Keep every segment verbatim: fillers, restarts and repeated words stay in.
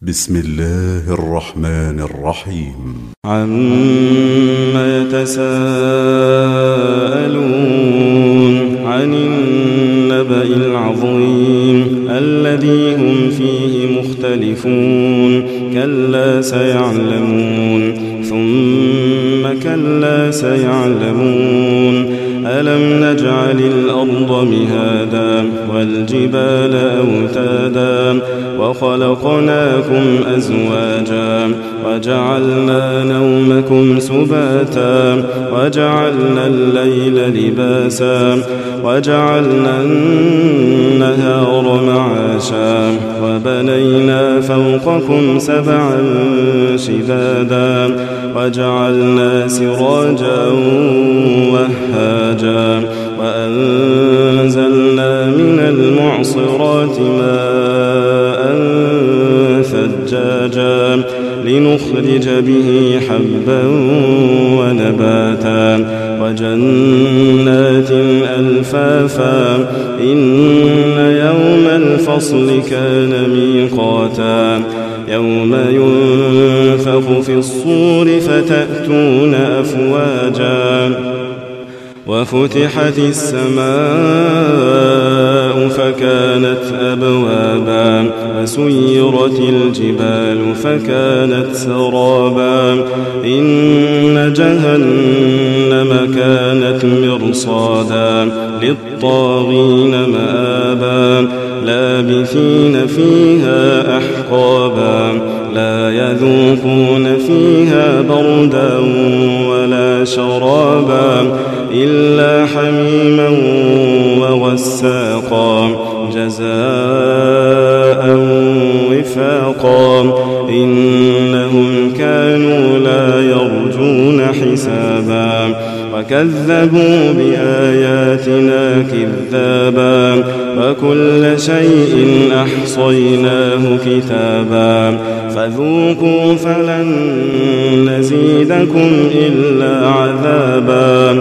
بسم الله الرحمن الرحيم. عما يتساءلون عن النبأ العظيم الذي هم فيه مختلفون كلا سيعلمون ثم كلا سيعلمون ألم نجعل الأرض مهادا والجبال أوتادا وخلقناكم أزواجا وجعلنا نومكم سباتا وجعلنا الليل لباسا وجعلنا النهار معاشا وبنينا فوقكم سبعا شدادا وجعلنا سراجا وهاجا وأنزلنا من المعصرات ماء ثجاجا لنخرج به حبا ونباتا وجنات ألفافا إن يوم الفصل كان ميقاتا يوم ينفخ في الصور فتأتون أفواجا وفتحت السماء فكانت أبوابا وسيرت الجبال فكانت سرابا إن جهنم كانت مرصادا للطاغين مآبا لابثين فيها أحقابا لا يذوقون فيها بردا ولا شرابا إلا حميما وغساقا جزاء وفاقا إنهم كانوا لا يرجون حسابا وكذبوا بآياتنا كذابا وكل شيء أحصيناه كتابا فذوقوا فلن نزيدكم إلا عذابا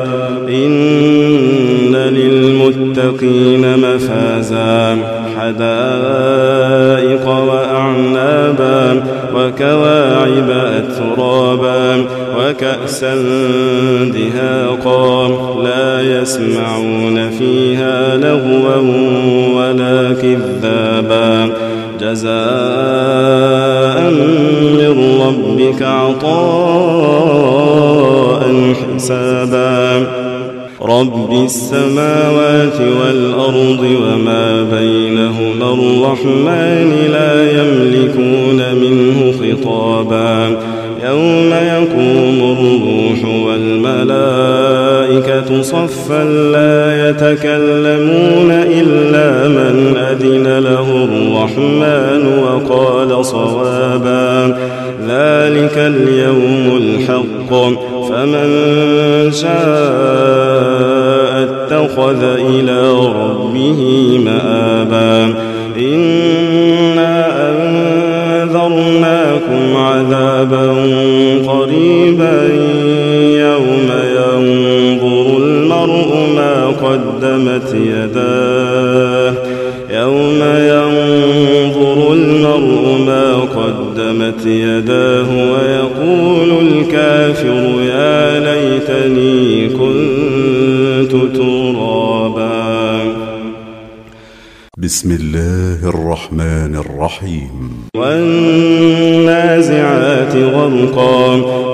إن للمتقين مفازا حدائق وأعنابا وكواعب أترابا وكأسا دهاقا لا يسمعون فيها لغوا ولا كذابا جزاء من ربك عطاء حسابا رب السماوات والأرض وما بينهما الرحمن لا يملكون منه خطابا يوم يقوم الروح والملائكة صفا لا يتكلمون إلا من أذن له الرحمن وقال صوابا ذلك اليوم الحق فمن شاء اتخذ إلى ربه مآبا إنا أنذرناكم عذابا قريبا يوم ينظر المرء ما قدمت يداه يوم ينظر المرء ما قدمت يداه ويقول الكافر يا ليتني كنت ترابا. بسم الله الرحمن الرحيم. والنازعات غرقا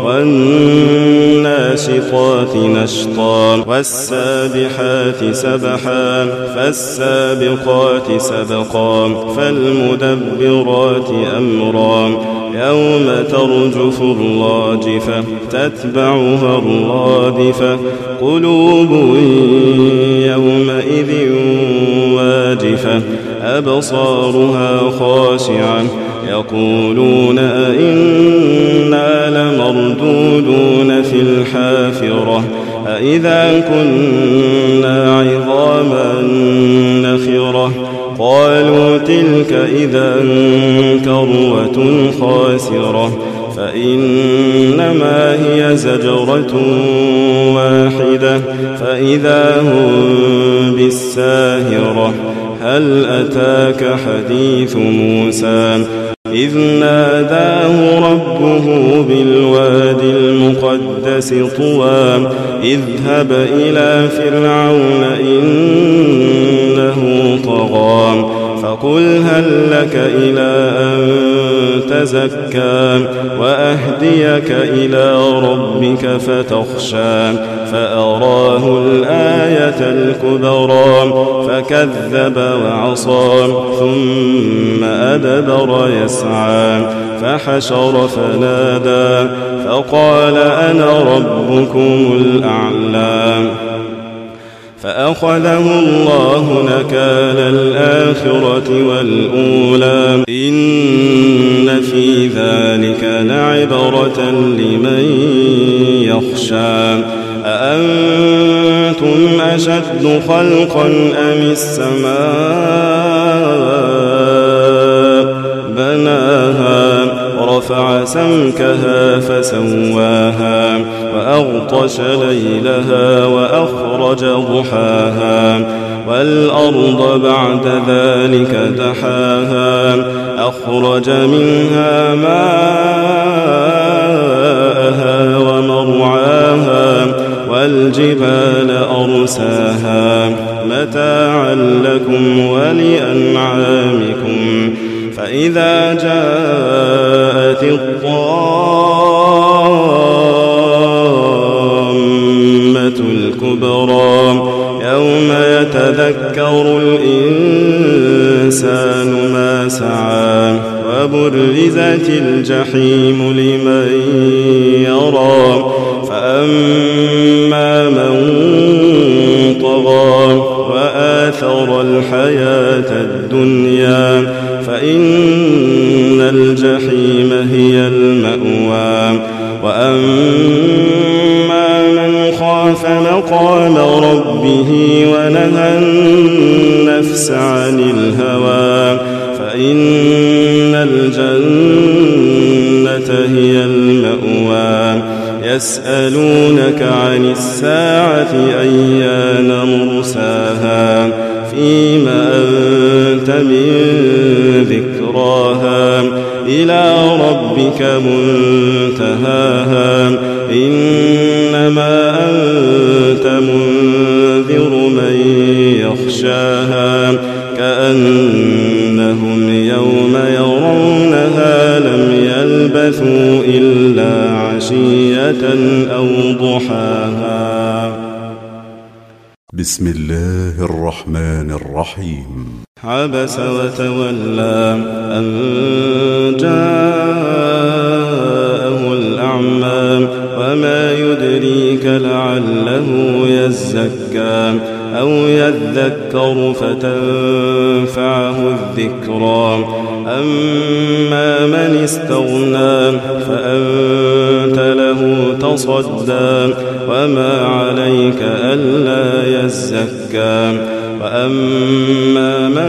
والناشطات نشطا والسابحات سبحا فالسابقات سبقا فالمدبرات أمرا يوم ترجف الراجفة تتبعها الرادفة قلوب يومئذ واجفة أبصارها خاشعة يقولون أئنا لمردودون في الحافرة أئذا كنا عظاما نخرة قالوا تلك إذا كروة خاسرة فإنما هي زجرة واحدة فإذا هم بالساهرة هل أتاك حديث موسى إذ ناداه ربه بالوادي المقدس طوى اذهب إلى فرعون إنه طغى فقل هل لك إلى أن تزكى وأهديك إلى ربك فتخشى فأراه الآية الكبرى فكذب وعصى ثم أدبر يسعى فحشر فنادى فقال أنا ربكم الأعلى فأخذه الله نكال الآخرة والأولى إن في ذلك لعبرة لمن يخشى أأنتم أشد خلقا أم السماء بناها رفع سمكها فسواها وأغطش ليلها وأخرج ضحاها والأرض بعد ذلك دحاها أخرج منها ماءها ومرعاها والجبال أرساها متاعا لكم ولأنعامكم فإذا جاءت الطامة الكبرى يوم يتذكر الإنسان ما سعى وبرزت الجحيم لمن يرى فأما من طغى وآثر الحياة الدنيا فإن الجحيم هي المأوى وأما من خاف مقام ربه ونهى النفس عن الهوى فإن الجنة هي المأوى يسألونك عن الساعة أيان مرساها فيما أنت من ذكراها إلى ربك منتهاها إنما أنت منذر من يخشاها كأنهم يوم يرونها لم يلبثوا إلا عشية أو ضحاها. بسم الله الرحمن الرحيم. عبس وتولى أن جاءه الأعمى وما يدريك لعله يزكى أو يذكر فتنفعه الذكرى أما من استغنى فأنت له تصدى وما عليك ألا يزكى وأما من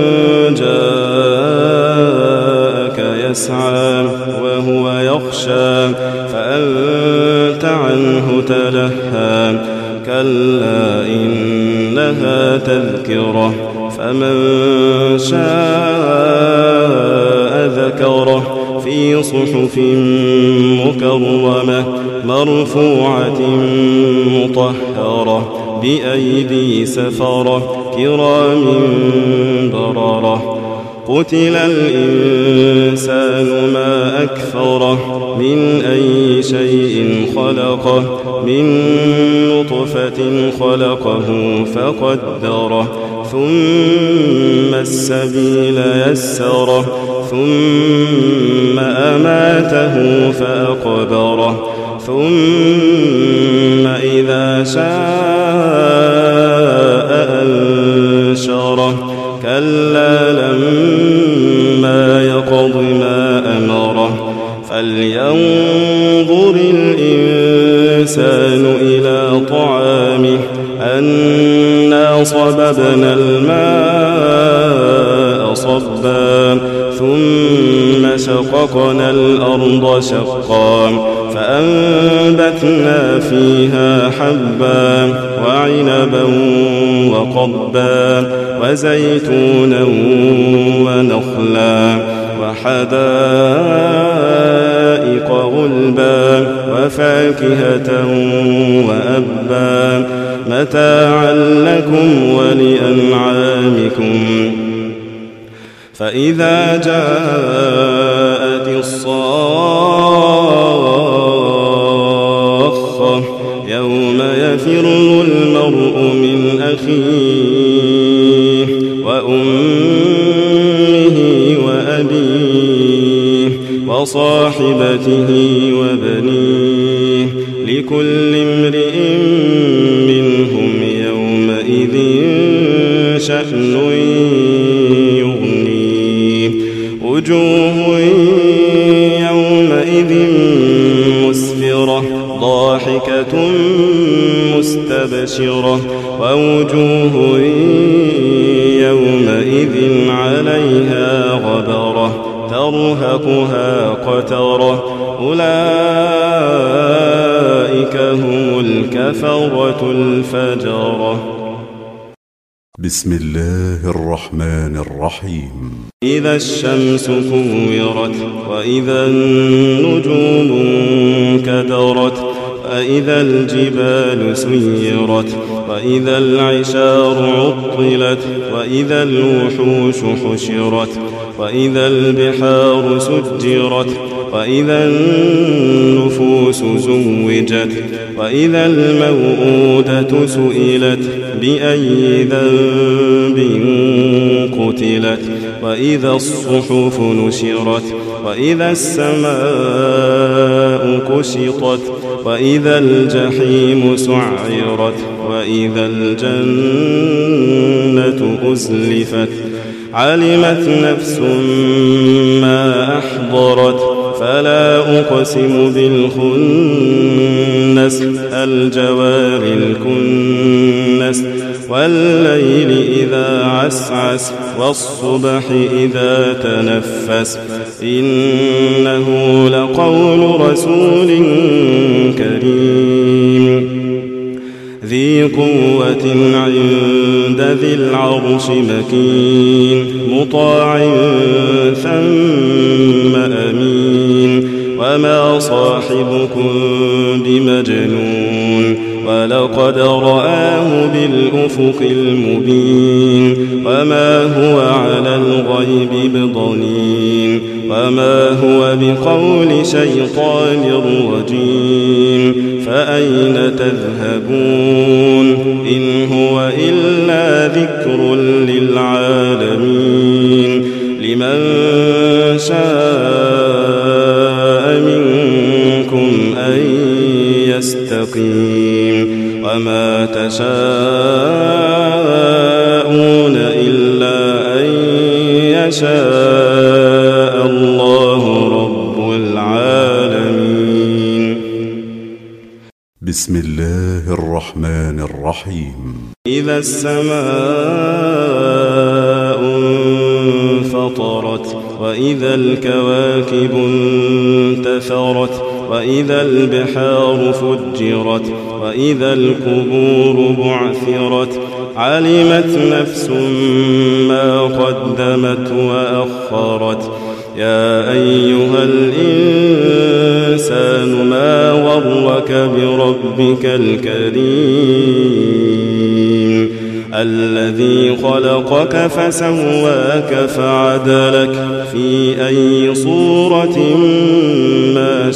جاءك يسعى وهو يخشى فأنت عنه تلهى كلا إنها تذكرة فمن شاء ذكره في صحف مكرمة مرفوعة مطهرة بأيدي سفرة كرام بررة قتل الإنسان ما أكفره من أي شيء خلقه من نطفة خلقه فقدره ثم السبيل يسره ثم أماته فأقبره ثم إذا شاء أنشره كلا لما يقض ما أمره فلينظر الإنسان إلى طعامه أنا صببنا الماء صبا ثم شققنا الأرض شقا فأنبتنا فيها حبا وعنبا وقضبا وزيتونا ونخلا وحدائق غلبا وفاكهة وأبا متاعا لكم ولأنعامكم. فإذا جاءت الصاخة يوم يفر المرء من أخيه وأمه وأبيه وصاحبته وبنيه لكل امرئ منهم يومئذ شأن يغنيه. وجوه يومئذ مسفرة ضاحكة مستبشرة ووجوه يومئذ عليها غبرة ترهقها قترة أولئك هم الكفرة الفجرة. بسم الله الرحمن الرحيم. إذا الشمس كورت وإذا النجوم انكدرت وإذا الجبال سيرت وإذا العشار عطلت وإذا الوحوش حشرت وإذا البحار سجرت وإذا النفوس زوجت وإذا الموءودة سئلت بأي ذنب قتلت وإذا الصحف نشرت وإذا السماء كشطت وإذا الجحيم سعرت وإذا الجنة أزلفت علمت نفس ما أحضرت فلا أقسم بالخنس الجوار الكنس والليل إذا عسعس والصبح إذا تنفس إنه لقول رسول كريم ذي قوة عند ذي العرش مكين مطاع ثم أمين وما صاحبكم بمجنون ولقد رآه بالأفق المبين وما هو على الغيب بضنين وما هو بقول شيطان رجيم فأين تذهبون إن هو إلا ذكر للعالمين لمن شاء منكم أن يستقيم وما تشاءون إلا أن يشاء الله رب العالمين. بسم الله الرحمن الرحيم. إذا السماء انفطرت وإذا الكواكب انتثرت وإذا البحار فجرت وإذا القبور بعثرت علمت نفس ما قدمت وأخرت يا أيها الإنسان ما غرك بربك الكريم الذي خلقك فسواك فعدلك في أي صورة ما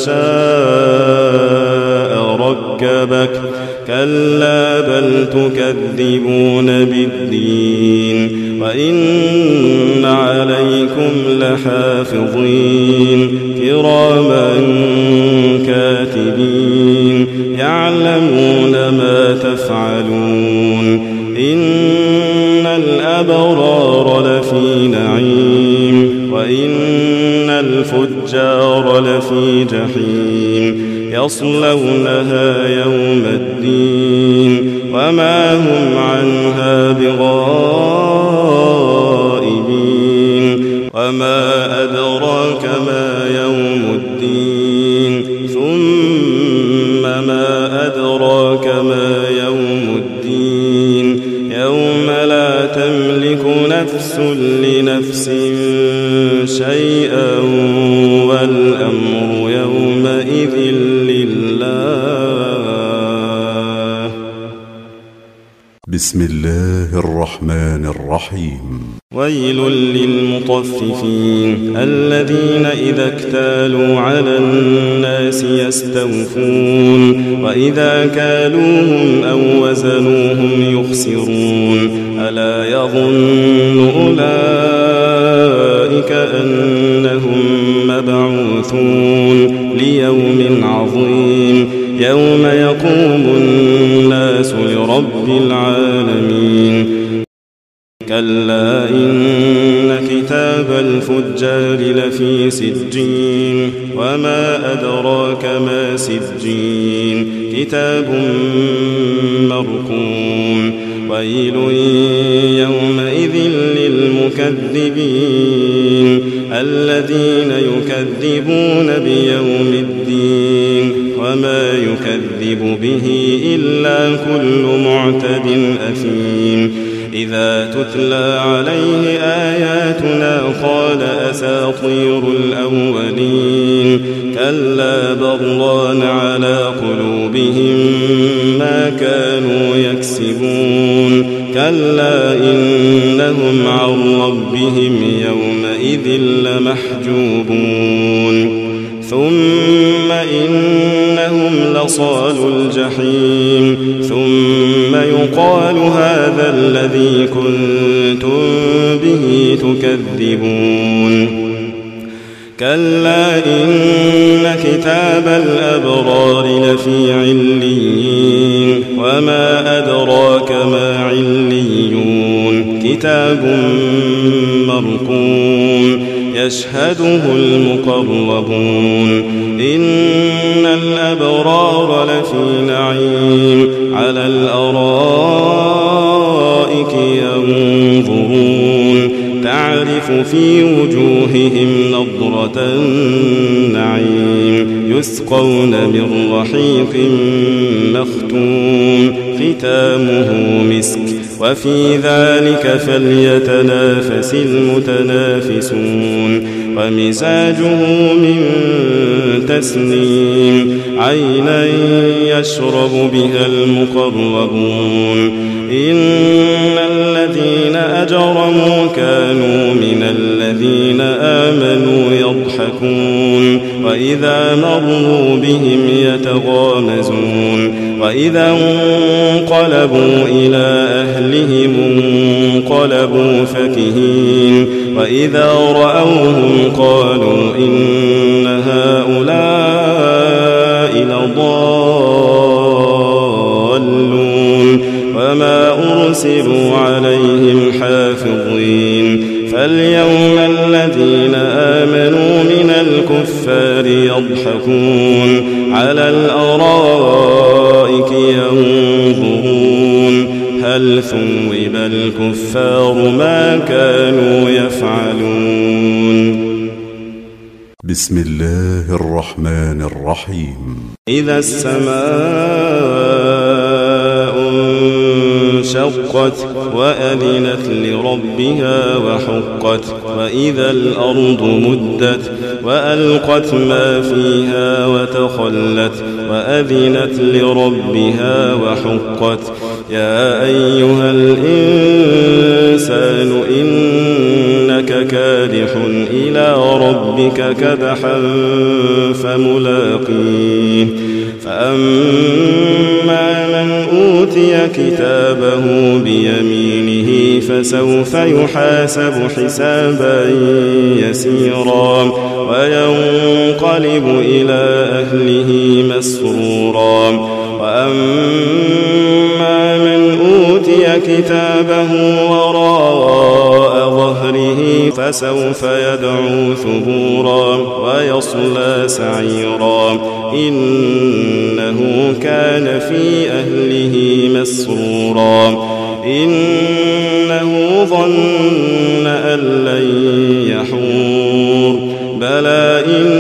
شاء ركبك كلا بل تكذبون بالدين وإن عليكم لحافظين كراما كاتبين يعلمون ما تفعلون إن الأبرار لفي نعيم وإن الفجار لفي جحيم يصلونها يوم الدين وما هم عنها بغائبين وما أدراك ما يوم الدين ثم ما أدراك ما يوم الدين يوم لا تملك نفس لنفس شيئا والأمر يومئذ لله. بسم الله الرحمن الرحيم. ويل للمطففين الذين إذا اكتالوا على الناس يستوفون وإذا كالوهم أو وزنوهم يخسرون. ألا يظن أولئك أنهم مبعوثون ليوم عظيم يوم يقوم الناس لرب العالمين. كلا إن كتاب الفجار لفي سجين وما أدراك ما سجين كتاب مرقوم. ويل يومئذ للمكذبين الذين يكذبون بيوم الدين وما يكذب به إلا كل معتد أثيم. إذا تتلى عليه آياتنا قال أساطير الأولين. كلا بران على قلوبهم ما كانوا يكسبون. كلا إنهم عن ربهم يومئذ لمحجوبون. ثم إنهم لصالوا الجحيم ثم يقال هذا الذي كنتم به تكذبون. كلا إن كتاب الأبرار لفي عليين وما أدراك ما عليون كتاب مرقوم يشهده المقربون. إن الأبرار لفي نعيم على الأرائك ينظرون تعرف في وجوههم نضرة النعيم يسقون من رحيق مختوم ختامه مسك وفي ذلك فليتنافس المتنافسون. ومزاجه من تسنيم عينا يشرب بها المقربون. إن الذين أجرموا كانوا من الذين آمنوا يضحكون وإذا مروا بهم يتغامزون. وإذا انقلبوا إلى أهلهم انقلبوا فكهين. وإذا رأوهم قالوا إن هؤلاء لضالون وما أرسلوا عليهم حافظين. فاليوم الذين آمنوا من الكفار يضحكون على الأرائك ينظرون هل ثوب الكفار ما كانوا يفعلون. بسم الله الرحمن الرحيم. إذا السماء انشقت وأذنت لربها وحقت. وإذا الأرض مدت وألقت ما فيها وتخلت وأذنت لربها وحقت. يا أيها الإنسان إنك كادح إلى ربك كدحا فملاقيه. فأما من أوتي كتابه بيمينه فسوف يحاسب حسابا يسيرا وينقلب إلى أهله مسرورا. وأما من أوتي كتابه وراء ظهره فسوف يدعو ثبورا ويصلى سعيرا إنه كان في أهله مسرورا. إنه ظن أن لن يحور بلى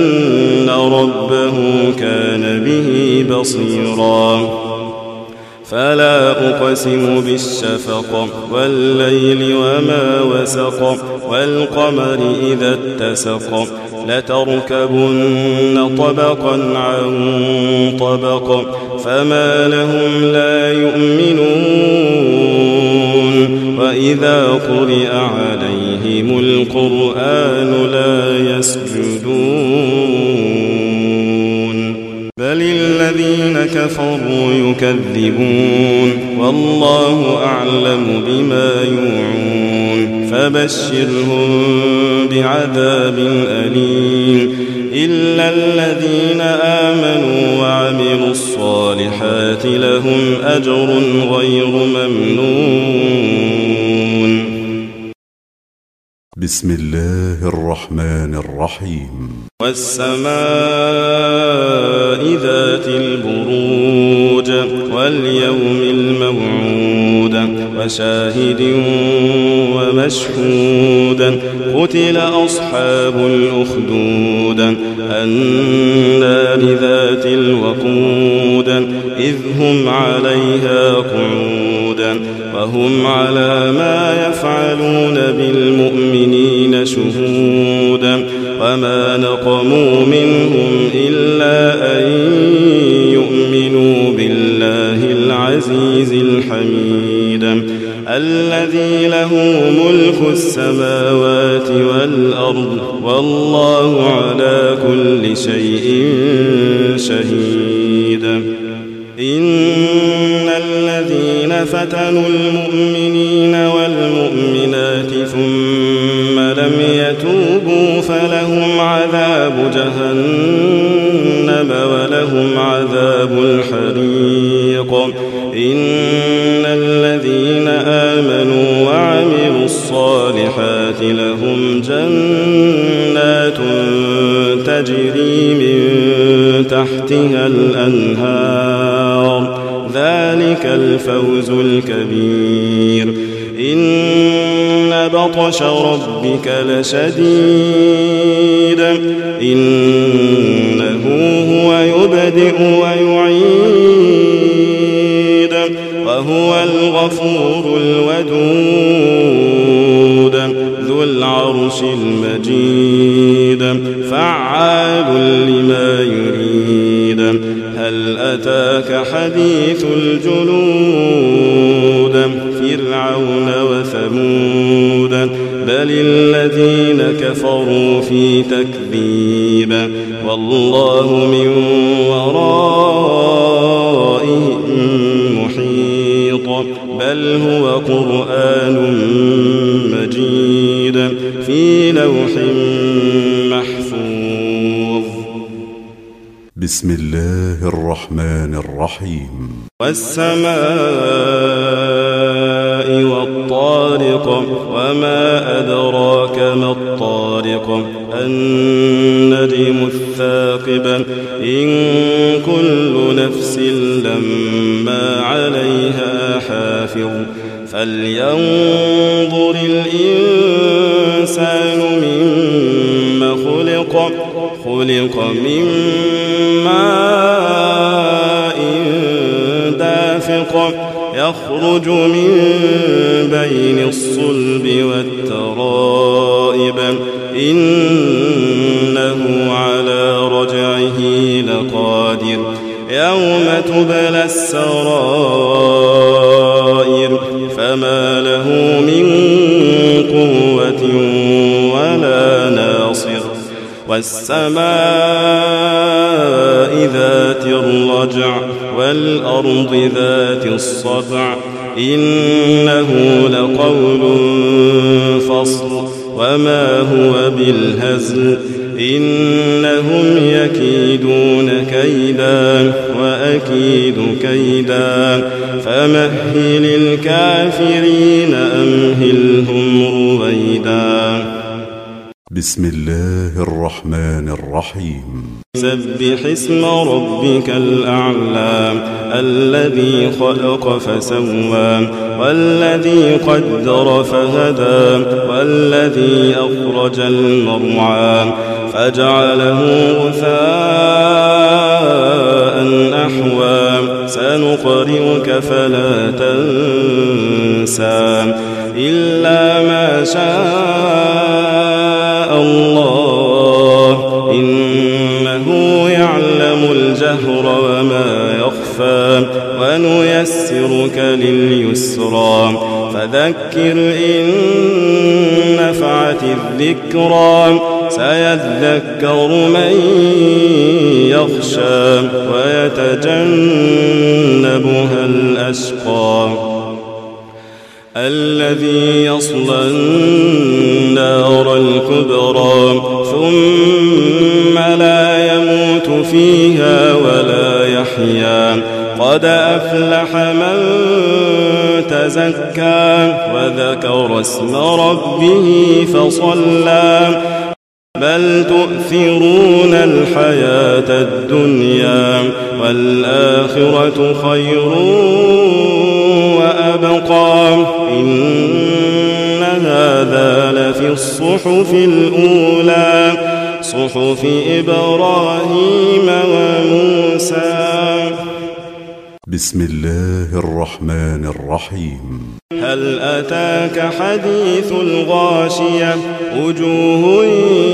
إن ربه كان به بصيرا. فلا أقسم بالشفق والليل وما وسق والقمر إذا اتسق لتركبن طبقا عن طبق فما لهم لا يؤمنون وإذا قرئ عليهم القرآن لا يسجدون بل الذين كفروا يكذبون والله أعلم بما يوعون فبشرهم بعذاب أليم إلا الذين آمنوا وعملوا الصالحات لهم أجر غير ممنون. بسم الله الرحمن الرحيم. والسماء ذات البروج واليوم الموعود وشاهد ومشهود قتل أصحاب الأخدود النار ذات الوقود إذ هم عليها قعود وهم على ما يفعلون بالمؤمنين شهود وما نقموا منهم إلا أن يؤمنوا بالله العزيز الحميد الذي له ملك السماوات والأرض والله على كل شيء شهيد. إن الذين فتنوا المؤمنين والمؤمنات ثم لم يتوبوا فلهم عذاب جهنم ولهم عذاب الحريق. إن الذين آمنوا وعملوا الصالحات لهم جنات تجري من تحتها الأنهار ذلك الفوز الكبير. إن بطش ربك لشديد إنه هو يبدئ ويعيد وهو الغفور الودود ذو العرش المجيد فعال لما يريد. هل أتاك حديث الجنود فرعون وثمود بل الذين كفروا في تكذيب والله من ورائهم محيط بل هو قرآن مجيد في لوح محفوظ. بسم الله الرحمن الرحيم. والسماء والطارق وما أدراك ما الطارق النجم الثاقب إن كل نفس لما عليها حافظ فلينظر الإنسان مما خلق خلق من ماء دافق يخرج من بين الصلب والترائب إنه على رجعه لقادر يوم تبلى السرائر فما له من قوة ولا ناصر. والسماء ذات الرجع والأرض ذات الصدع إنه لقول فصل وما هو بالهزل إنهم يكيدون كيدا وأكيد كيدا فمهل الكافرين أمهلهم رويدا. بسم الله الرحمن الرحيم. سبح اسم ربك الأعلى الذي خلق فسوى والذي قدر فهدى والذي أخرج المرعى فجعله غثاء أحوى سنقرئك فلا تنسى إلا ما شاء الله إنه يعلم الجهر وما يخفى ونيسرك لليسرى فذكر إن نفعت الذكرى سيذكر من يخشى ويتجنبها الأشقى الذي يصلى النار الكبرى ثم لا يموت فيها ولا يحيا قد أفلح من تزكى وذكر اسم ربه فصلى بل تؤثرون الحياة الدنيا والآخرة خير وأبقى إن هذا لفي الصحف الأولى صحف إبراهيم وموسى. بسم الله الرحمن الرحيم. هل أتاك حديث الغاشية وجوه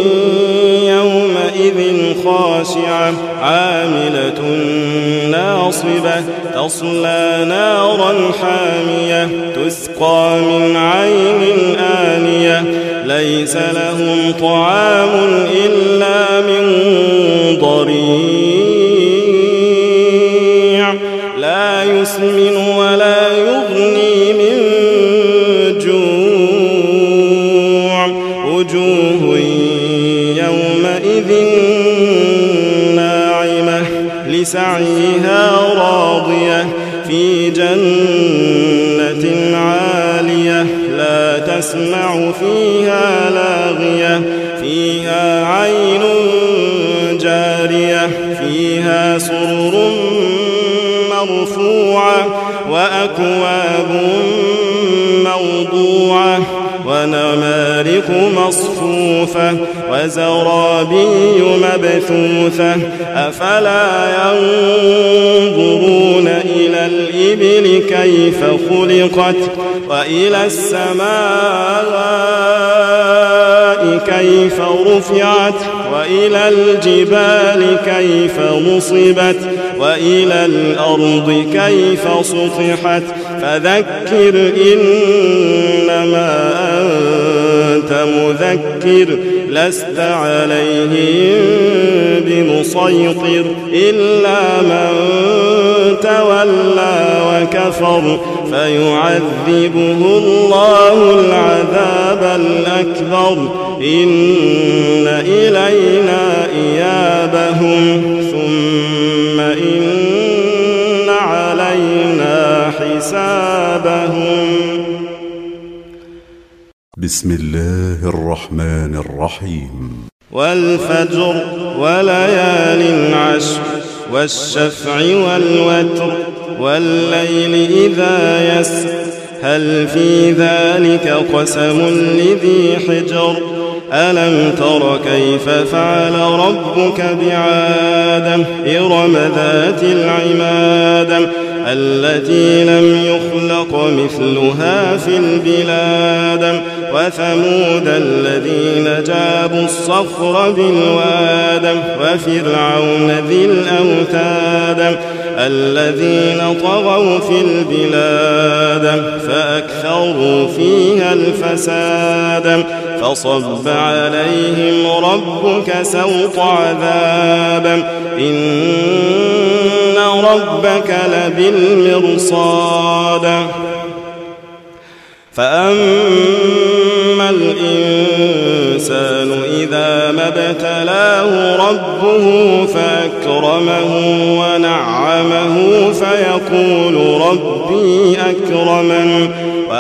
يومئذ خاشعة عاملة ناصبة تصلى نارا حامية تسقى من عين آنية ليس لهم طعام إلا من ضريع لا يسمن ولا يغني من جوع وجوه يومئذ ناعمة لسعيها راضية في جنة عالية لا تسمع فيها لاغية فيها عين جارية فيها سرر مرفوعة وأكواب موضوعة ونمارق مصفوفة وزرابي مبثوثة أفلا ينظرون إلى الإبل كيف خلقت وإلى السماء كيف رفعت وإلى الجبال كيف نصبت وإلى الأرض كيف سطحت فذكر إنما أنت مذكر لست عليهم بمسيطر إلا من تولى وكفر فيعذبه الله العذاب الأكبر إن إلينا إيابهم ثم إن علينا حسابهم. بسم الله الرحمن الرحيم. والفجر وليال عشر والشفع والوتر والليل إذا يسر هل في ذلك قسم لذي حجر ألم تر كيف فعل ربك بعاد إرم ذات العماد التي لم يخلق مثلها في البلاد وثمود الذين جابوا الصخر بالواد وفرعون ذي الأوتاد الذين طغوا في البلاد فأكثروا فيها الفساد فصب عليهم ربك سوط عذاب إن ربك لبالمرصاد فأما الإنسان إذا ما ابتلاه ربه فأكرمه ونعمه فيقول ربي أكرمن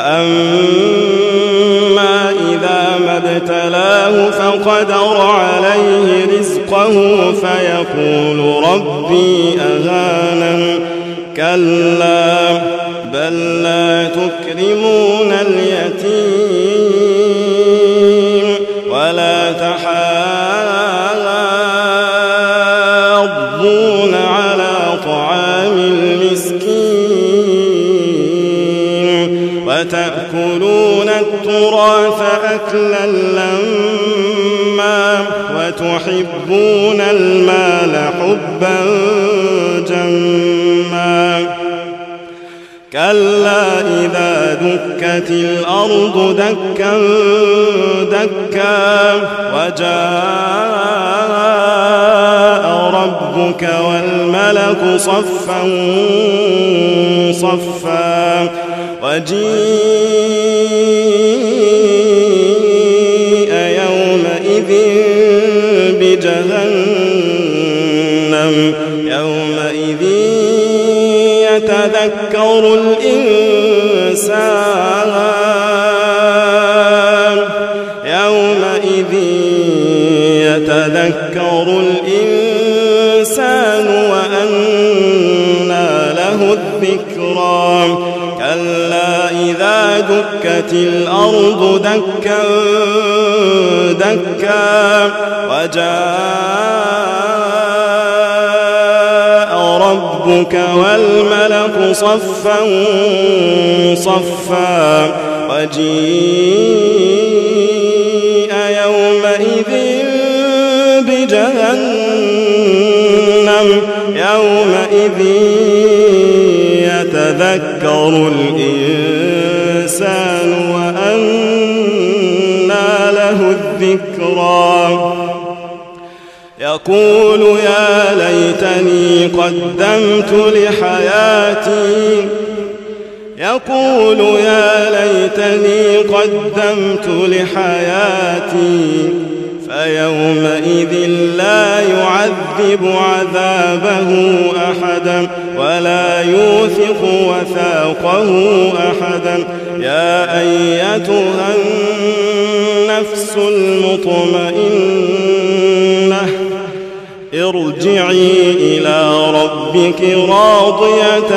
وأما إذا ما ابتلاه فقدر عليه رزقه فيقول ربي أهانن كلا بل لا تكرمون اليتيم ولا تحاضون على طعام المسكين التراث أكلا لما وتحبون المال حبا جما كلا إذا دكت الأرض دكا دكا وجاء ربك والملك صفا صفا وجيء يومئذ بجهنم يومئذ يتذكر الإنسان يومئذ يتذكر الإنسان وأنى له الذكرى كلا إذا دكت الأرض دكا دكا وجاء ربك والملك صفا صفا وجيء يومئذ بجهنم يومئذ يتذكر الإنسان وأنى له الذكرى يقول يا ليتني قدمت لحياتي يقول يا ليتني قدمت لحياتي فيومئذ لا يعذب عذابه أحدا ولا يوثق وثاقه أحدا يا أيتها النفس المطمئنة ارجعي إلى ربك راضية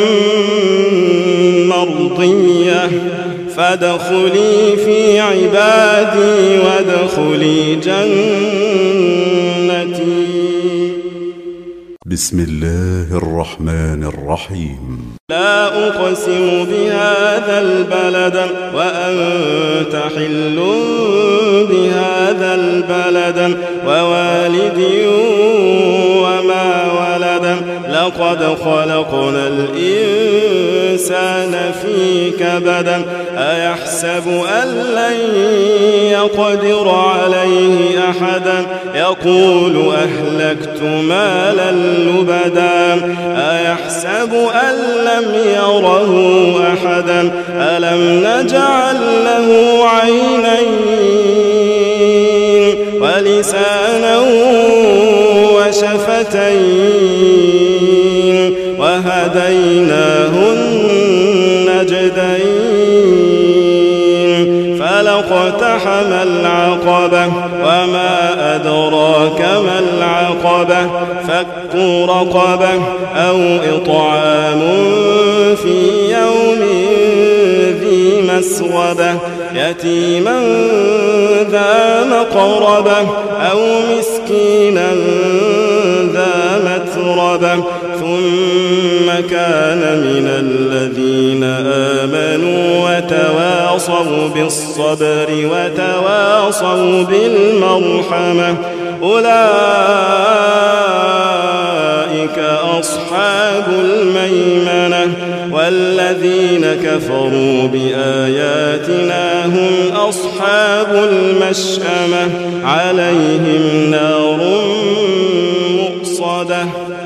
مرضية فادخلي في عبادي وادخلي جنتي. بسم الله الرحمن الرحيم. لا أقسم بهذا البلد وأنت حل بهذا البلد ووالد وما ولد لقد خلقنا الإنسان في كبد أيحسب أن لن يقدر عليه أحدا يقول أهلكت مالا لبدا أيحسب أن لم يره أحدا ألم نجعل له عينين ولسانا وشفتين وهديناه النجدين فلاقتحم العقبة وما أدراك ما العقبة فك رقبة أو إطعام في يوم ذي مسغبة يتيما ذا مقربة أو مسكينا ذا متربة ثم كان من الذين آمنوا وتواصوا بالصبر وتواصوا بالمرحمة أولئك أصحاب الميمنة والذين كفروا بآياتنا هم أصحاب المشأمة عليهم نار مؤصدة.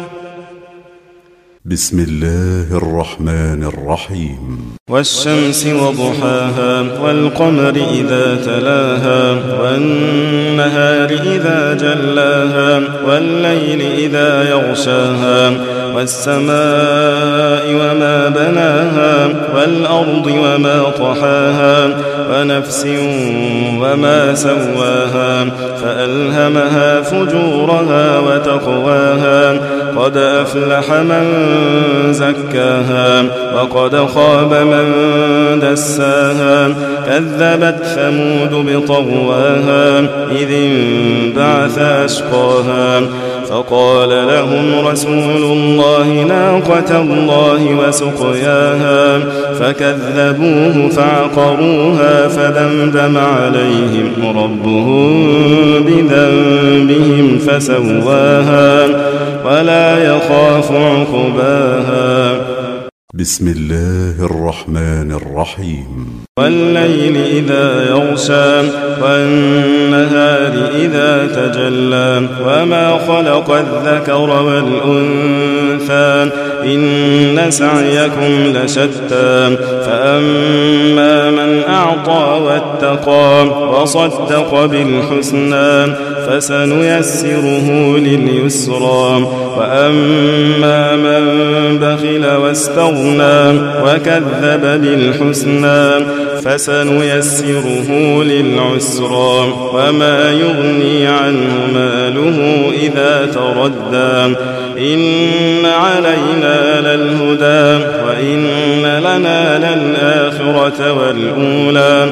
بسم الله الرحمن الرحيم. والشمس وضحاها والقمر إذا تلاها والنهار إذا جلاها والليل إذا يغشاها والسماء وما بناها والأرض وما طحاها ونفس وما سواها فألهمها فجورها وتقواها قد أفلح من زكاها وقد خاب من دساها كذبت ثمود بطغواها إذ انبعث أشقاها فقال لهم رسول الله ناقة الله وسقياها فكذبوه فعقروها فدمدم عليهم ربهم بذنبهم فسواها ولا يخاف عقباها. بسم الله الرحمن الرحيم. والليل إذا يغشى والنهار إذا تجلى وما خلق الذكر والأنثى إن سعيكم لشتى فأما من أعطى واتقى وصدق بالحسنى فسنيسره لليسرى وأما من بخل واستغنى وكذب بالحسنى فسنيسره للعسرى وما يغني عنه ماله إذا تردى إن علينا للهدى وإن لنا للآخرة والأولى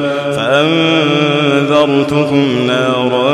فأنذرتكم نارا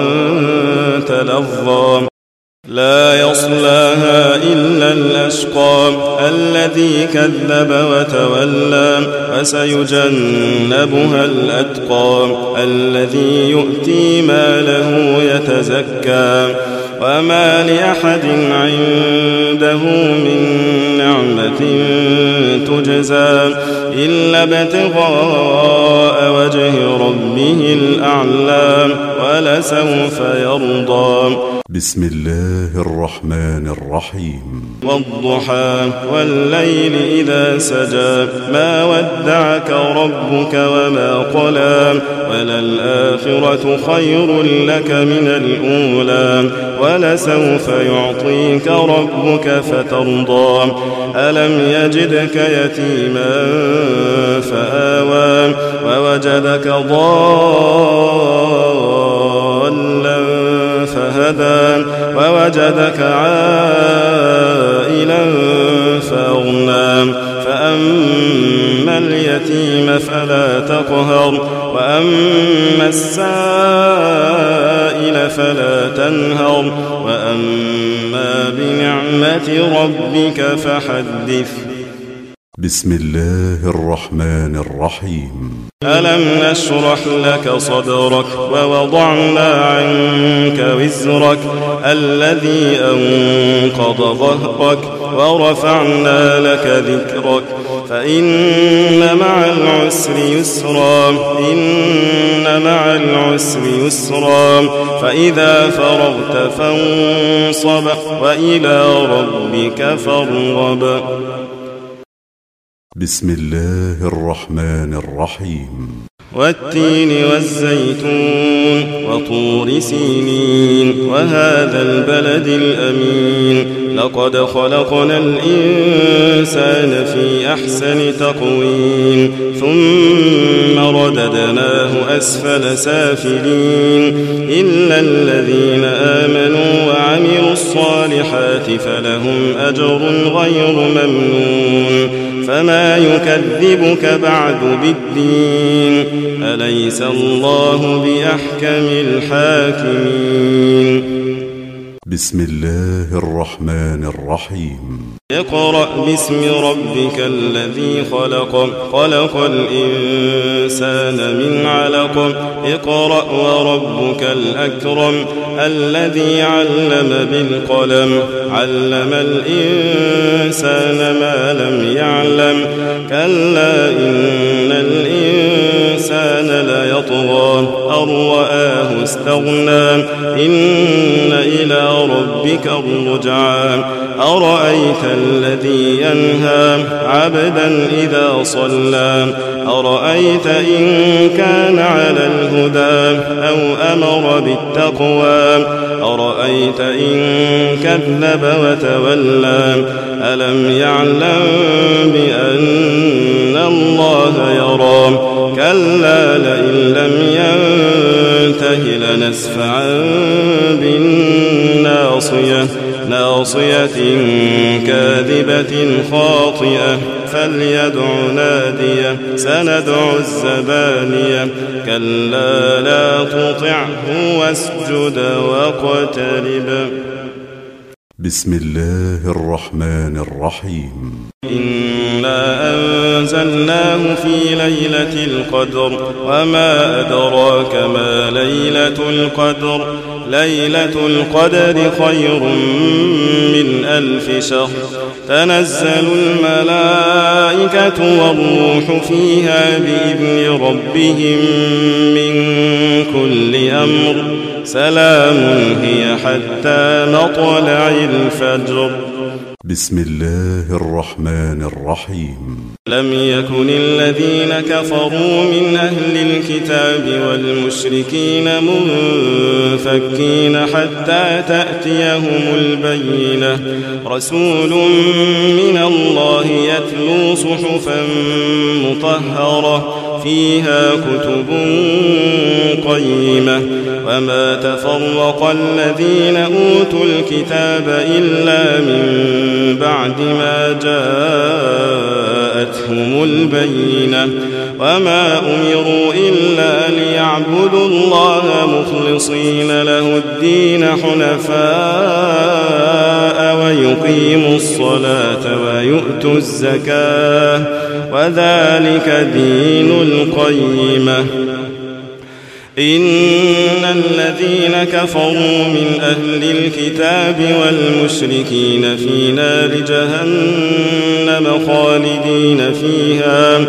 تلظى لا يصلاها إلا الأشقى الذي كذب وتولى وسيجنبها الأتقى الذي يؤتي ماله يتزكى وما لأحد عنده من نعمة تجزى إلا ابتغاء وجه ربه الأعلى ولسوف يرضى. بسم الله الرحمن الرحيم. والضحى والليل إذا سجى ما ودعك ربك وما قلى وللآخرة خير لك من الأولى ولسوف يعطيك ربك فترضى ألم يجدك يتيما فآوى ووجدك ضالا فهدى ووجدك عائلا فأغنى فأما اليتيم فلا تقهر وأما السائل فلا تنهر وأما بنعمة ربك فحدث. بسم الله الرحمن الرحيم. ألم نشرح لك صدرك ووضعنا عنك وزرك الذي أنقض ظهرك ورفعنا لك ذكرك فإن مع العسر يسرا إن مع العسر يسرا فإذا فرغت فانصب وإلى ربك فارغب. بسم الله الرحمن الرحيم. والتين والزيتون وطور سينين وهذا البلد الأمين لقد خلقنا الإنسان في أحسن تقويم ثم رددناه أسفل سافلين إلا الذين آمنوا وعملوا الصالحات فلهم أجر غير ممنون فما يكذبك بعد بالدين أليس الله بأحكم الحاكمين. بسم الله الرحمن الرحيم. اقرأ باسم ربك الذي خلق خلق الإنسان من علق اقرأ وربك الأكرم الذي علم بالقلم علم الإنسان ما لم يعلم كلا إن الإنسان ليطغى أن رآه استغنى إن إلى ربك الرجعى أرأيت الذي ينهى عبدا إذا صلى أرأيت إن كان على الهدى أو أمر بالتقوى أرأيت إن كذب وتولى ألم يعلم بأن الله يرى كلا لئن لم ينته لنسفعا بالناصية ناصية كاذبة خاطئة فليدع ناديه سندع الزبانية كلا لا تطعه واسجد واقترب. بسم الله الرحمن الرحيم. إنا أنزلناه في ليلة القدر وما أدراك ما ليلة القدر ليلة القدر خير من ألف شهر تنزل الملائكة والروح فيها بإذن ربهم من كل أمر سلام هي حتى مطلع الفجر. بسم الله الرحمن الرحيم. لم يكن الذين كفروا من أهل الكتاب والمشركين منفكين حتى تأتيهم البينة رسول من الله يتلو صحفا مطهرة فيها كتب قيمة وما تفرق الذين أوتوا الكتاب إلا من بعد ما جاءتهم البينة وما أمروا إلا ليعبدوا الله مخلصين له الدين حنفاء ويقيموا الصلاة ويؤتوا الزكاة وذلك دين القيمة. إن الذين كفروا من أهل الكتاب والمشركين في نار جهنم خالدين فيها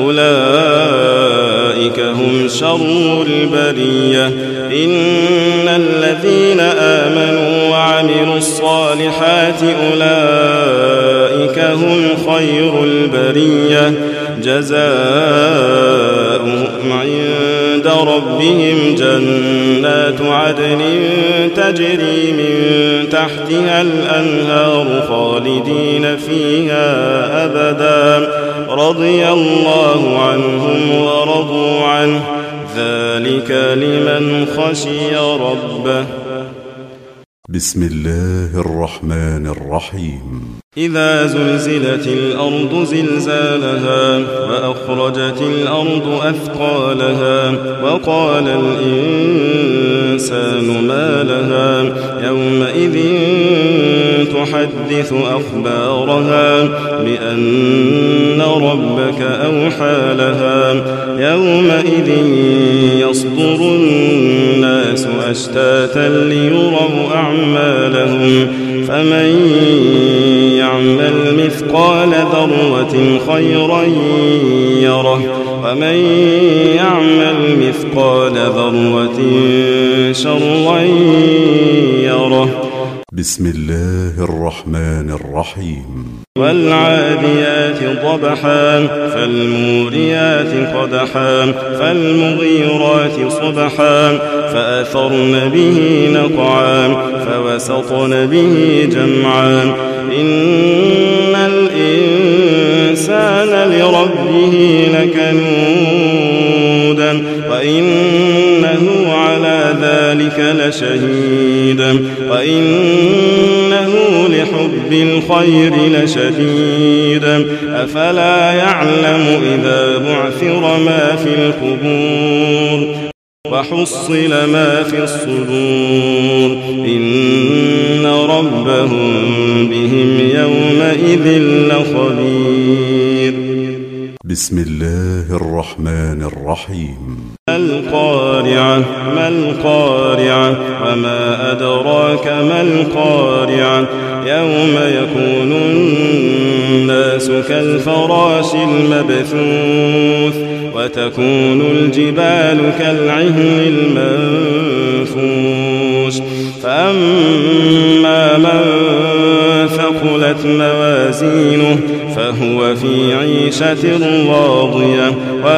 أولئك هم شر البرية. إن الذين آمنوا وعملوا الصالحات أولئك هم خير البرية جزاؤهم عند ربهم جنات عدن تجري من تحتها الأنهار خالدين فيها أبدا رضي الله عنهم ورضوا عنه ذلك لمن خشي ربه. بسم الله الرحمن الرحيم. إذا زلزلت الأرض زلزالها وأخرجت الأرض أثقالها وقال الإنسان ما لها يومئذ تحدث أخبارها بأن ربك أوحى لها يومئذ يصدر الناس أشتاتا ليروا أعمالهم فمن يعمل مثقال ذرة خيرا يره ومن يعمل مثقال ذرة شرا يره. بسم الله الرحمن الرحيم. والعاديات ضبحا فالموريات قدحا فالمغيرات صبحا فأثرن به نقعا فوسطن به جمعا إن الإنسان لربه لكنود وإنه على ذلك لشهيد وإنه لحب الخير لشديد أفلا يعلم إذا بعثر ما في القبور وحصل ما في الصدور إن ربهم بهم يومئذ لخبير. بسم الله الرحمن الرحيم. القارعة ما القارعة وما أدراك ما القارعة يوم يكون الناس كالفراش المبثوث وتكون الجبال كالعهن المنفوش فأما من ثقلت موازينه فهو في عيشة راضية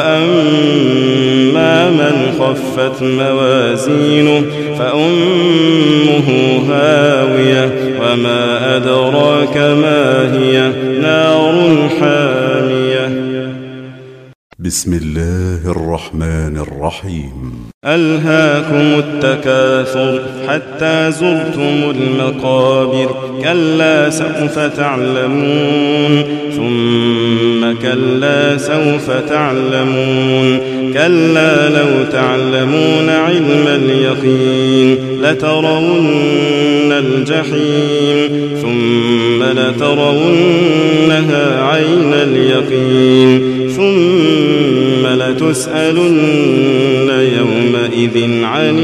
وأما من خفت موازينه فأمه هاوية وما أدراك ما هي نار حامية. بسم الله الرحمن الرحيم. ألهاكم التكاثر حتى زرتم المقابر كلا سوف تعلمون ثم كلا سوف تعلمون كلا لو تعلمون علم اليقين لترون الجحيم ثم لترونها عين اليقين ثم لتسألن يومئذ عن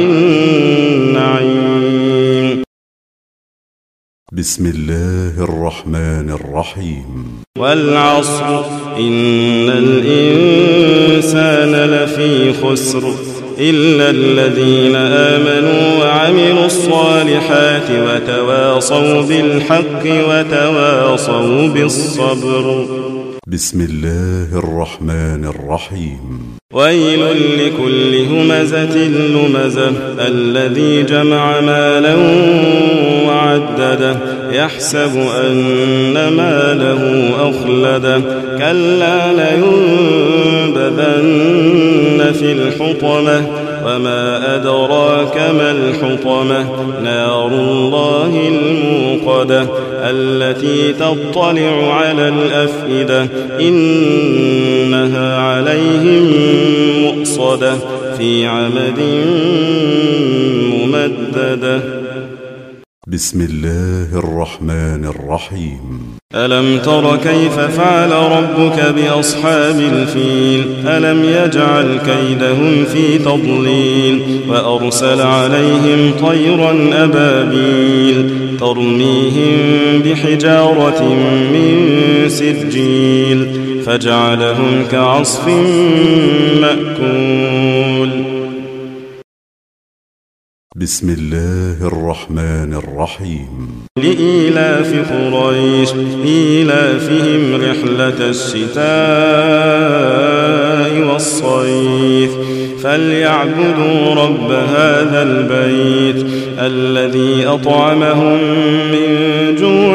النعيم. بسم الله الرحمن الرحيم. والعصر إن الإنسان لفي خسر إلا الذين آمنوا وعملوا الصالحات وتواصوا بالحق وتواصوا بالصبر. بسم الله الرحمن الرحيم. ويل لكل همزة لمزة الذي جمع مالا وعدده يحسب أن ماله أخلده كلا لينبذن في الحطمة وما أدراك ما الحطمة نار الله الموقدة التي تطلع على الأفئدة إنها عليهم مؤصدة في عمد ممددة. بسم الله الرحمن الرحيم. ألم تر كيف فعل ربك بأصحاب الفيل ألم يجعل كيدهم في تضليل وأرسل عليهم طيرا أبابيل ترميهم بحجارة من سجيل فجعلهم كعصف مأكول. بسم الله الرحمن الرحيم. لإيلاف قريش إيلافهم رحلة الشتاء والصيف فليعبدوا رب هذا البيت الذي أطعمهم من جوع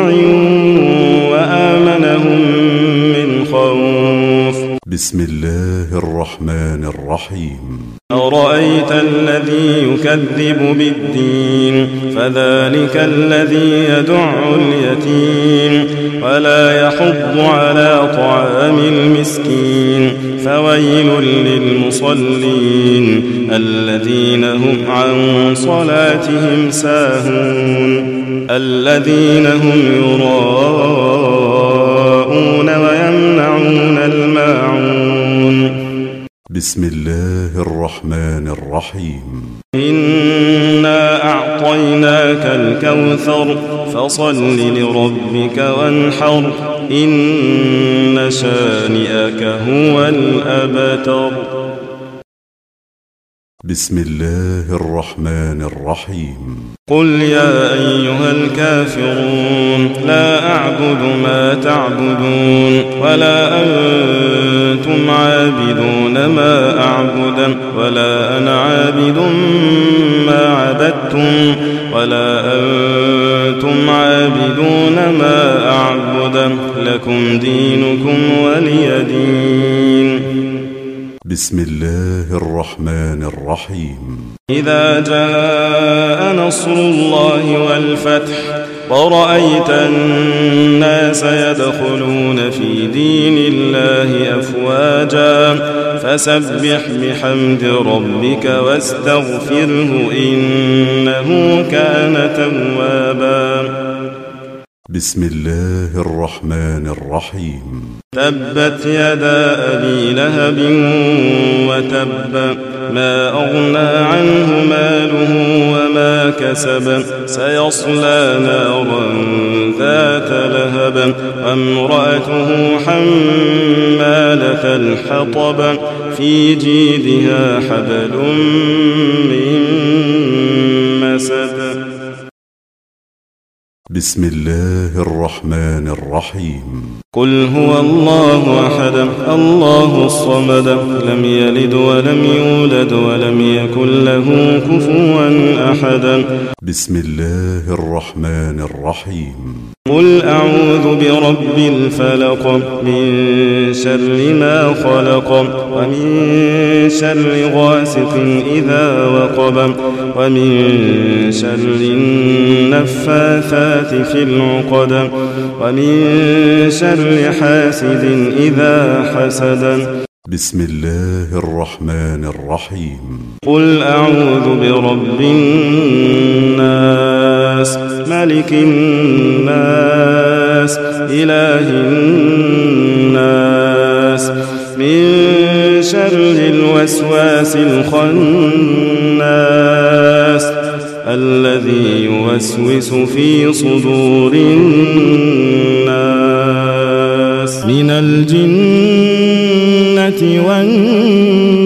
وآمنهم من خوف. بسم الله الرحمن الرحيم. أرأيت الذي يكذب بالدين فذلك الذي يدع اليتيم ولا يحض على طعام المسكين فويل للمصلين الذين هم عن صلاتهم ساهون الذين هم يراءون ويمنعون الماعون. بسم الله الرحمن الرحيم. إنا أعطيناك الكوثر فصل لربك وانحر إن شانئك هو الأبتر. بسم الله الرحمن الرحيم. قل يا أيها الكافرون لا أعبد ما تعبدون ولا أنتم عابدون ما أعبد ولا أنا عابد ما عبدتم ولا أنتم عابدون ما أعبد لكم دينكم ولي دين. بسم الله الرحمن الرحيم. إذا جاء نصر الله والفتح ورأيت الناس يدخلون في دين الله أفواجا فسبح بحمد ربك واستغفره إنه كان توابا. بسم الله الرحمن الرحيم. تبت يدا أبي لهب وتب ما أغنى عنه ماله وما كسب سيصلى نارا ذات لهب وامرأته حمالة الحطب في جيدها حبل من مسد. بسم الله الرحمن الرحيم. قل هو الله أحد الله الصمد لم يلد ولم يولد ولم يكن له كفوا أحد. بسم الله الرحمن الرحيم. قل أعوذ برب الفلق من شر ما خلق ومن شر غاسق إذا وقب ومن شر النفاثات في العقد ومن شر حاسد إذا حسد. بسم الله الرحمن الرحيم. قل أعوذ برب الناس ملك الناس إله الناس من شر الوسواس الخناس الذي يوسوس في صدور الناس من الجنة والناس.